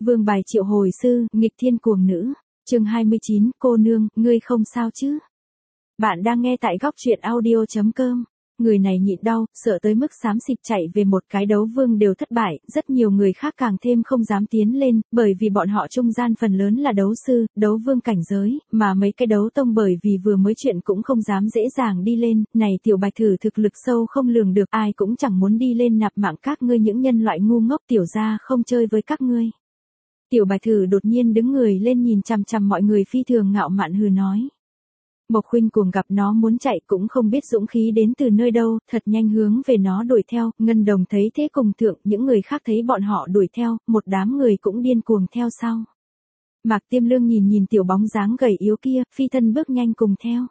Vương bài triệu hồi sư, nghịch thiên cuồng nữ. Chương 29, cô nương, ngươi không sao chứ? Bạn đang nghe tại góc truyện audio.com. Người này nhịn đau, sợ tới mức xám xịt chạy về một cái đấu vương đều thất bại, rất nhiều người khác càng thêm không dám tiến lên, bởi vì bọn họ trung gian phần lớn là đấu sư, đấu vương cảnh giới, mà mấy cái đấu tông bởi vì vừa mới chuyện cũng không dám dễ dàng đi lên, này tiểu bạch thử thực lực sâu không lường được, ai cũng chẳng muốn đi lên nạp mạng các ngươi những nhân loại ngu ngốc, tiểu gia không chơi với các ngươi. Tiểu bạch thử đột nhiên đứng người lên nhìn chằm chằm mọi người phi thường ngạo mạn hừ nói. Mộc Khuynh Cuồng gặp nó muốn chạy cũng không biết dũng khí đến từ nơi đâu, thật nhanh hướng về nó đuổi theo, Ngân Đồng thấy thế cùng thượng, những người khác thấy bọn họ đuổi theo, một đám người cũng điên cuồng theo sau. Mạc Tiêm Lương nhìn tiểu bóng dáng gầy yếu kia, phi thân bước nhanh cùng theo.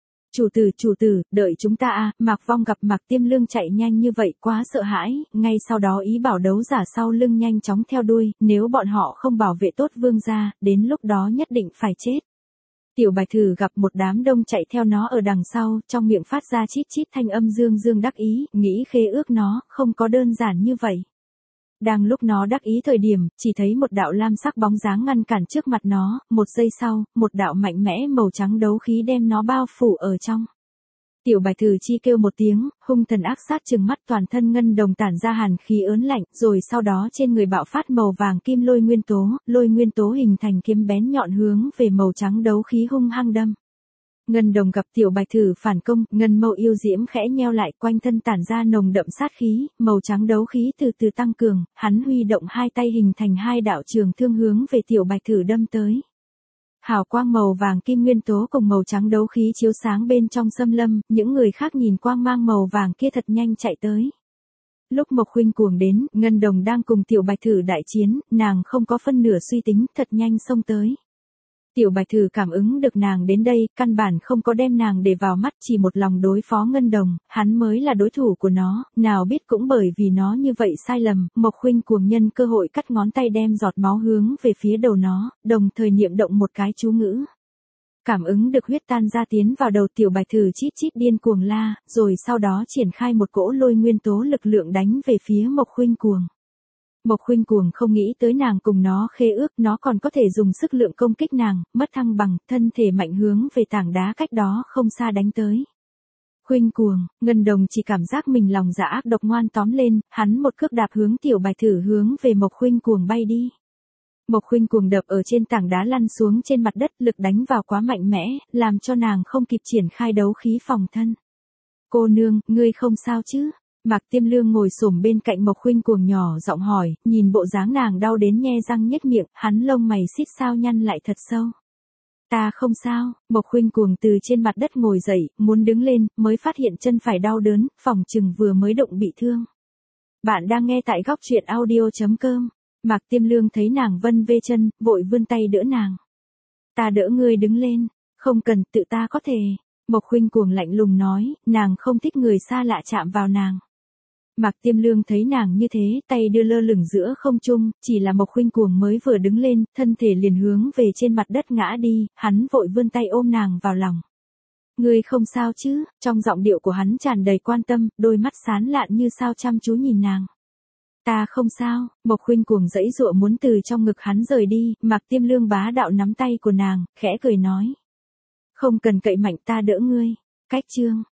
Chủ tử, đợi chúng ta à, Mạc Vong gặp Mạc Tiêm Lương chạy nhanh như vậy quá sợ hãi, ngay sau đó ý bảo đấu giả sau lưng nhanh chóng theo đuôi, nếu bọn họ không bảo vệ tốt vương gia, đến lúc đó nhất định phải chết. Tiểu bạch thử gặp một đám đông chạy theo nó ở đằng sau, trong miệng phát ra chít chít thanh âm dương đắc ý, nghĩ khế ước nó, không có đơn giản như vậy. Đang lúc nó đắc ý thời điểm, chỉ thấy một đạo lam sắc bóng dáng ngăn cản trước mặt nó, một giây sau, một đạo mạnh mẽ màu trắng đấu khí đem nó bao phủ ở trong. Tiểu bạch thử chi kêu một tiếng, hung thần ác sát trừng mắt, toàn thân ngân đồng tản ra hàn khí ớn lạnh, rồi sau đó trên người bạo phát màu vàng kim lôi nguyên tố hình thành kiếm bén nhọn hướng về màu trắng đấu khí hung hăng đâm. Ngân đồng gặp tiểu bạch thử phản công, ngân mâu yêu diễm khẽ nheo lại, quanh thân tản ra nồng đậm sát khí, màu trắng đấu khí từ từ tăng cường, hắn huy động hai tay hình thành hai đạo trường thương hướng về tiểu bạch thử đâm tới. Hào quang màu vàng kim nguyên tố cùng màu trắng đấu khí chiếu sáng bên trong xâm lâm, những người khác nhìn quang mang màu vàng kia thật nhanh chạy tới. Lúc Mộc Khuynh Cuồng đến, Ngân Đồng đang cùng tiểu bạch thử đại chiến, nàng không có phân nửa suy tính, thật nhanh xông tới. Tiểu bạch thử cảm ứng được nàng đến đây, căn bản không có đem nàng để vào mắt, chỉ một lòng đối phó Ngân Đồng, hắn mới là đối thủ của nó, nào biết cũng bởi vì nó như vậy sai lầm, Mộc Khuynh Cuồng nhân cơ hội cắt ngón tay đem giọt máu hướng về phía đầu nó, đồng thời niệm động một cái chú ngữ. Cảm ứng được huyết tan ra tiến vào đầu tiểu bạch thử chít chít điên cuồng la, rồi sau đó triển khai một cỗ lôi nguyên tố lực lượng đánh về phía Mộc Khuynh Cuồng. Mộc Khuynh Cuồng không nghĩ tới nàng cùng nó khế ước, nó còn có thể dùng sức lượng công kích nàng, mất thăng bằng, thân thể mạnh hướng về tảng đá cách đó không xa đánh tới. Khuynh Cuồng, Ngân Đồng chỉ cảm giác mình lòng dạ ác độc ngoan tóm lên, hắn một cước đạp hướng tiểu bạch thử hướng về Mộc Khuynh Cuồng bay đi. Mộc Khuynh Cuồng đập ở trên tảng đá lăn xuống trên mặt đất, lực đánh vào quá mạnh mẽ, làm cho nàng không kịp triển khai đấu khí phòng thân. Cô nương, ngươi không sao chứ? Mạc Tiêm Lương ngồi xổm bên cạnh Mộc Khuynh Cuồng nhỏ giọng hỏi, nhìn bộ dáng nàng đau đến nhe răng nhếch miệng, hắn lông mày xít sao nhăn lại thật sâu. Ta không sao, Mộc Khuynh Cuồng từ trên mặt đất ngồi dậy, muốn đứng lên, mới phát hiện chân phải đau đớn, phòng chừng vừa mới động bị thương. Bạn đang nghe tại góc truyện audio.com. Mạc Tiêm Lương thấy nàng vân vê chân, vội vươn tay đỡ nàng. Ta đỡ ngươi đứng lên, không cần, tự ta có thể. Mộc Khuynh Cuồng lạnh lùng nói, nàng không thích người xa lạ chạm vào nàng. Mạc Tiêm Lương thấy nàng như thế, tay đưa lơ lửng giữa không trung, chỉ là Mộc Khuynh Cuồng mới vừa đứng lên, thân thể liền hướng về trên mặt đất ngã đi, hắn vội vươn tay ôm nàng vào lòng. Ngươi không sao chứ? Trong giọng điệu của hắn tràn đầy quan tâm, đôi mắt sáng lạn như sao chăm chú nhìn nàng. Ta không sao, Mộc Khuynh Cuồng giãy giụa muốn từ trong ngực hắn rời đi, Mạc Tiêm Lương bá đạo nắm tay của nàng, khẽ cười nói. Không cần cậy mạnh, ta đỡ ngươi. Cách chương.